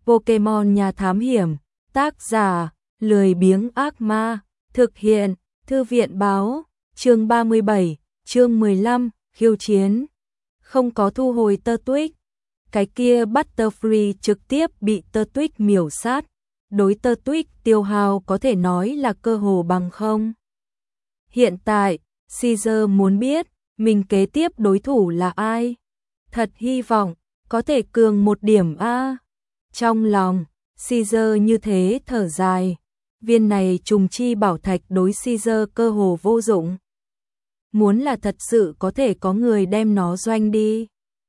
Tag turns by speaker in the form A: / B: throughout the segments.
A: Pokemon Nhà Thám Hiểm, tác giả, lười biếng ác ma, thực hiện, Thư viện báo, chương 37, chương 15, khiêu chiến. Không có thu hồi Turtwig. Cái kia Butterfree trực tiếp bị Turtwig miểu sát. Đối Turtwig tiêu hao có thể nói là cơ hồ bằng không. Hiện tại, Caesar muốn biết, mình kế tiếp đối thủ là ai? Thật hy vọng, có thể cường một điểm a. Trong lòng, Caesar như thế thở dài. Viên này trùng chi bảo thạch đối Caesar cơ hồ vô dụng. Muốn là thật sự có thể có người đem nó doanh đi,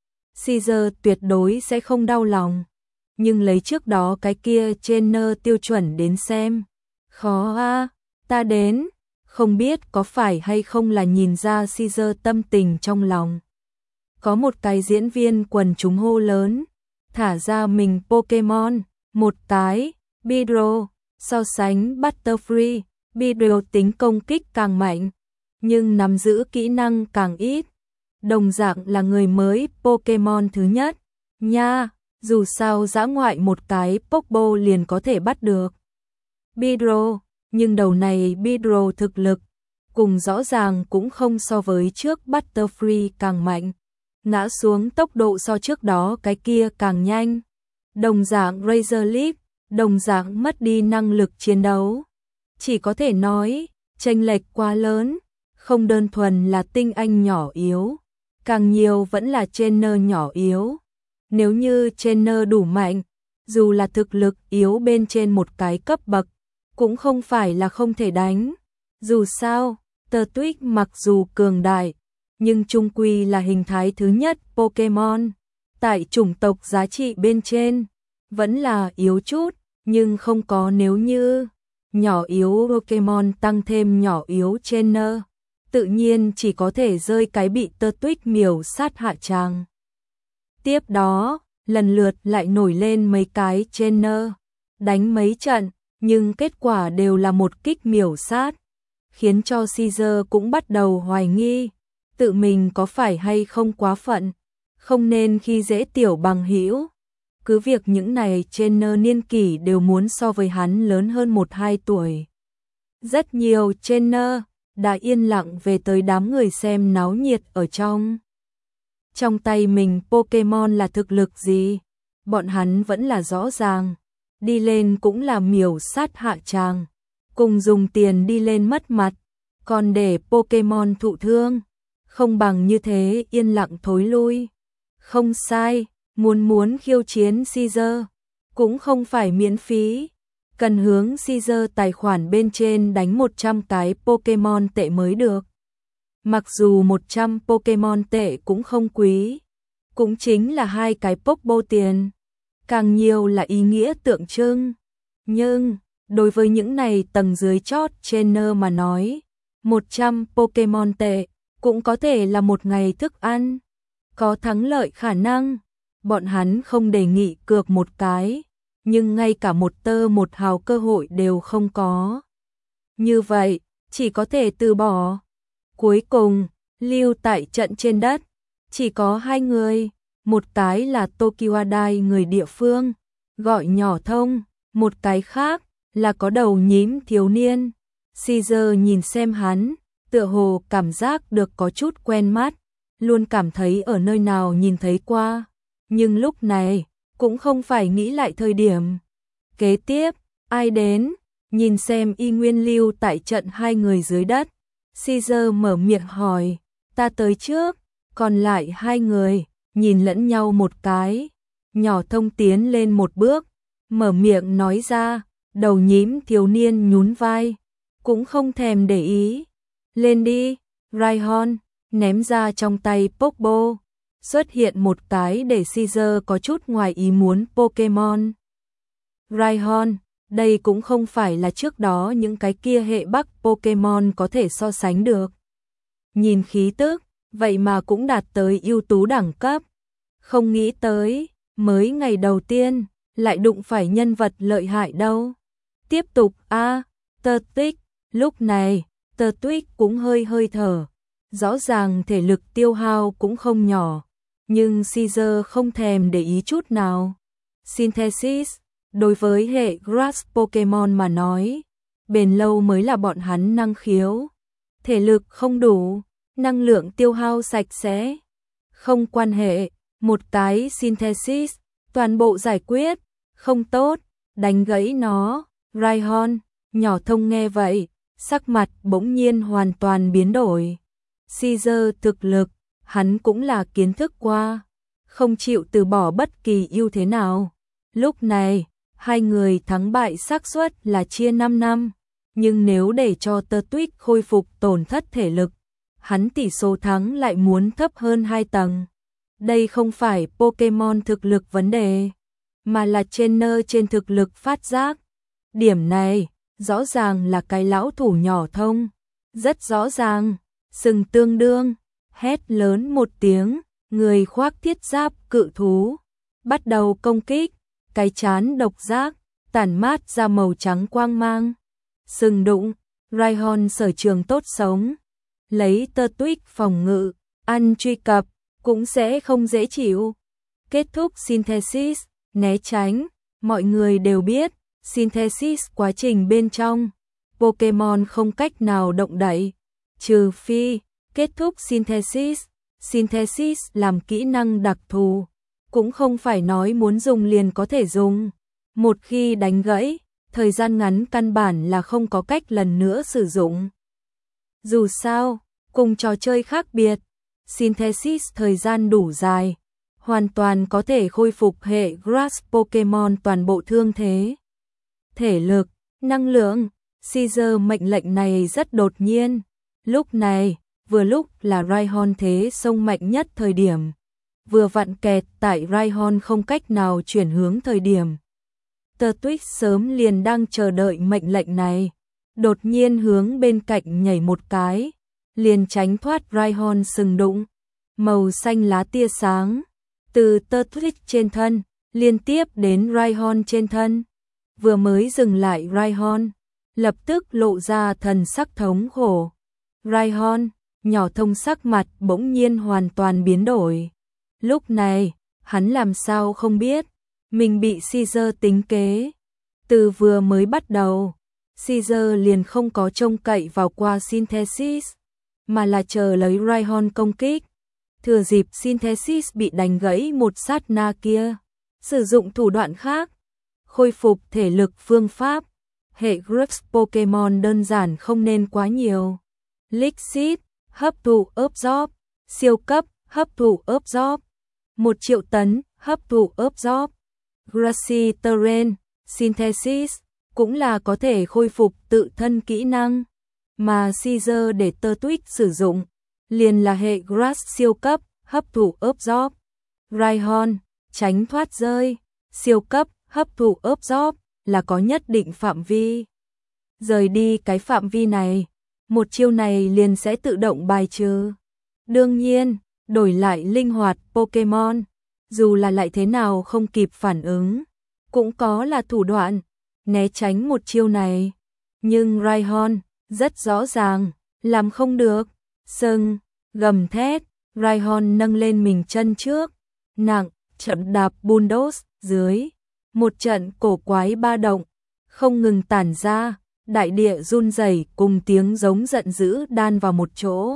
A: Caesar tuyệt đối sẽ không đau lòng. Nhưng lấy trước đó cái kia trainer tiêu chuẩn đến xem. Khó a, ta đến. Không biết có phải hay không là nhìn ra Caesar tâm tình trong lòng. Có một cái diễn viên quần chúng hô lớn, thả ra mình Pokemon, một cái, Beedrill, so sánh Butterfree, Beedrill tính công kích càng mạnh, nhưng nắm giữ kỹ năng càng ít. Đồng dạng là người mới Pokemon thứ nhất, nha, dù sao dã ngoại một cái Pokeball liền có thể bắt được Beedrill, nhưng đầu này Beedrill thực lực, cùng rõ ràng cũng không so với trước Butterfree càng mạnh. Ngã xuống tốc độ so trước đó cái kia càng nhanh. Đồng dạng Razor Leaf, đồng dạng mất đi năng lực chiến đấu. Chỉ có thể nói, chênh lệch quá lớn, không đơn thuần là tinh anh nhỏ yếu, càng nhiều vẫn là trainer nhỏ yếu. Nếu như trainer đủ mạnh, dù là thực lực yếu bên trên một cái cấp bậc, cũng không phải là không thể đánh. Dù sao, Turtwig mặc dù cường đại, nhưng chung quy là hình thái thứ nhất Pokemon. Tại chủng tộc giá trị bên trên, vẫn là yếu chút, nhưng không có nếu như nhỏ yếu Pokemon tăng thêm nhỏ yếu trainer, tự nhiên chỉ có thể rơi cái bị Turtwig miểu sát hạ tràng. Tiếp đó, lần lượt lại nổi lên mấy cái trainer, đánh mấy trận, nhưng kết quả đều là một kích miểu sát, khiến cho Caesar cũng bắt đầu hoài nghi, tự mình có phải hay không quá phận, không nên khi dễ tiểu bằng hữu. Cứ việc những này trainer niên kỷ đều muốn so với hắn lớn hơn 1-2 tuổi. Rất nhiều trainer đã yên lặng về tới đám người xem náo nhiệt ở trong. Trong tay mình Pokemon là thực lực gì, bọn hắn vẫn là rõ ràng. Đi lên cũng là miểu sát hạ tràng, cùng dùng tiền đi lên mất mặt, còn để Pokemon thụ thương, không bằng như thế yên lặng thối lui. Không sai, muốn khiêu chiến Caesar, cũng không phải miễn phí, cần hướng Caesar tài khoản bên trên đánh 100 cái Pokemon tệ mới được. Mặc dù 100 Pokemon tệ cũng không quý, cũng chính là 2 cái Pokeball tiền, càng nhiều là ý nghĩa tượng trưng. Nhưng, đối với những này tầng dưới chót trainer mà nói, 100 Pokemon tệ cũng có thể là một ngày thức ăn, có thắng lợi khả năng. Bọn hắn không đề nghị cược một cái, nhưng ngay cả một tơ một hào cơ hội đều không có. Như vậy, chỉ có thể từ bỏ. Cuối cùng, lưu tại trận trên đất, chỉ có 2 người, một cái là Tokiwadai người địa phương, gọi nhỏ thông, một cái khác là có đầu nhím thiếu niên. Caesar nhìn xem hắn, tựa hồ cảm giác được có chút quen mắt, luôn cảm thấy ở nơi nào nhìn thấy qua. Nhưng lúc này, cũng không phải nghĩ lại thời điểm. Kế tiếp, ai đến, nhìn xem y nguyên lưu tại trận 2 người dưới đất. Caesar mở miệng hỏi, ta tới trước, còn lại 2 người, nhìn lẫn nhau một cái. Nhỏ thông tiến lên một bước, mở miệng nói ra, đầu nhím thiếu niên nhún vai, cũng không thèm để ý. Lên đi, Rhyhorn, ném ra trong tay Pokeball. Xuất hiện một cái để Caesar có chút ngoài ý muốn Pokemon. Rhyhorn, đây cũng không phải là trước đó những cái kia hệ Bắc Pokemon có thể so sánh được. Nhìn khí tức, vậy mà cũng đạt tới ưu tú đẳng cấp. Không nghĩ tới, mới ngày đầu tiên, lại đụng phải nhân vật lợi hại đâu. Tiếp tục Turtwig, lúc này, Turtwig cũng hơi thở. Rõ ràng thể lực tiêu hao cũng không nhỏ. Nhưng Caesar không thèm để ý chút nào. Synthesis, Đối với hệ Grass Pokemon mà nói, bền lâu mới là bọn hắn năng khiếu. Thể lực không đủ, năng lượng tiêu hao sạch sẽ. Không quan hệ, một cái Synthesis, toàn bộ giải quyết, không tốt, đánh gãy nó. Rhyhorn, nhỏ thông nghe vậy, sắc mặt bỗng nhiên hoàn toàn biến đổi. Caesar thực lực, hắn cũng là kiến thức qua, không chịu từ bỏ bất kỳ ưu thế nào. Lúc này, hai người thắng bại xác suất là chia 5 năm, nhưng nếu để cho Turtwig khôi phục tổn thất thể lực, hắn tỷ số thắng lại muốn thấp hơn 2 tầng. Đây không phải Pokemon thực lực vấn đề, mà là trainer trên thực lực phát giác. Điểm này, rõ ràng là cái lão thủ nhỏ thông, rất rõ ràng, sừng tương đương, hét lớn một tiếng, người khoác thiết giáp cự thú, bắt đầu công kích, cái chán độc giác, tản mát ra màu trắng quang mang. Sừng đụng, Rhyhorn sở trường tốt sống, lấy Turtwig phòng ngự, ăn truy cập, cũng sẽ không dễ chịu. Kết thúc Synthesis, né tránh, mọi người đều biết, Synthesis quá trình bên trong, Pokemon không cách nào động đậy, trừ phi, kết thúc Synthesis làm kỹ năng đặc thù, cũng không phải nói muốn dùng liền có thể dùng. Một khi đánh gãy, thời gian ngắn căn bản là không có cách lần nữa sử dụng. Dù sao, cùng trò chơi khác biệt, Synthesis thời gian đủ dài, hoàn toàn có thể khôi phục hệ Grass Pokemon toàn bộ thương thế. Thể lực, năng lượng, Caesar mệnh lệnh này rất đột nhiên. Lúc này, vừa lúc là Rhyhorn thế sông mạnh nhất thời điểm. Vừa vặn kẹt tại Rhyhorn không cách nào chuyển hướng thời điểm. Turtwig sớm liền đang chờ đợi mệnh lệnh này. Đột nhiên hướng bên cạnh nhảy một cái, liền tránh thoát Rhyhorn sừng đụng. Màu xanh lá tia sáng, từ Turtwig trên thân, liên tiếp đến Rhyhorn trên thân. Vừa mới dừng lại Rhyhorn, lập tức lộ ra thần sắc thống khổ. Rhyhorn, nhỏ thông sắc mặt bỗng nhiên hoàn toàn biến đổi. Lúc này, hắn làm sao không biết, mình bị Caesar tính kế. Từ vừa mới bắt đầu, Caesar liền không có trông cậy vào qua Synthesis, mà là chờ lấy Rhyhorn công kích. Thừa dịp Synthesis bị đánh gãy một sát na kia, sử dụng thủ đoạn khác, khôi phục thể lực phương pháp. Hệ Grass Pokemon đơn giản không nên quá nhiều. Lixit, hấp thụ absorb, siêu cấp, hấp thụ absorb, 1 triệu tấn, hấp thụ absorb. Grassy Terrain, Synthesis, cũng là có thể khôi phục tự thân kỹ năng, mà Caesar để Turtwig sử dụng, liền là hệ Grass siêu cấp, hấp thụ absorb. Rhyhorn, tránh thoát rơi, siêu cấp, hấp thụ absorb, là có nhất định phạm vi. Rời đi cái phạm vi này, một chiêu này liền sẽ tự động bài trừ. Đương nhiên, đổi lại linh hoạt Pokemon, dù là lại thế nào không kịp phản ứng, cũng có là thủ đoạn, né tránh một chiêu này. Nhưng Rhyhorn, rất rõ ràng, làm không được. Sừng, gầm thét, Rhyhorn nâng lên mình chân trước, nặng, chậm đạp bulldoze dưới. Một trận cổ quái ba động, không ngừng tản ra, đại địa run rẩy cùng tiếng giống giận dữ đan vào một chỗ.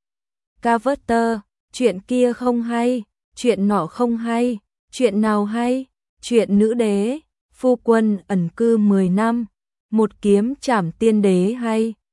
A: Carver, chuyện kia không hay, chuyện nọ không hay, chuyện nào hay, chuyện nữ đế, phu quân ẩn cư 10 năm, một kiếm trảm tiên đế hay.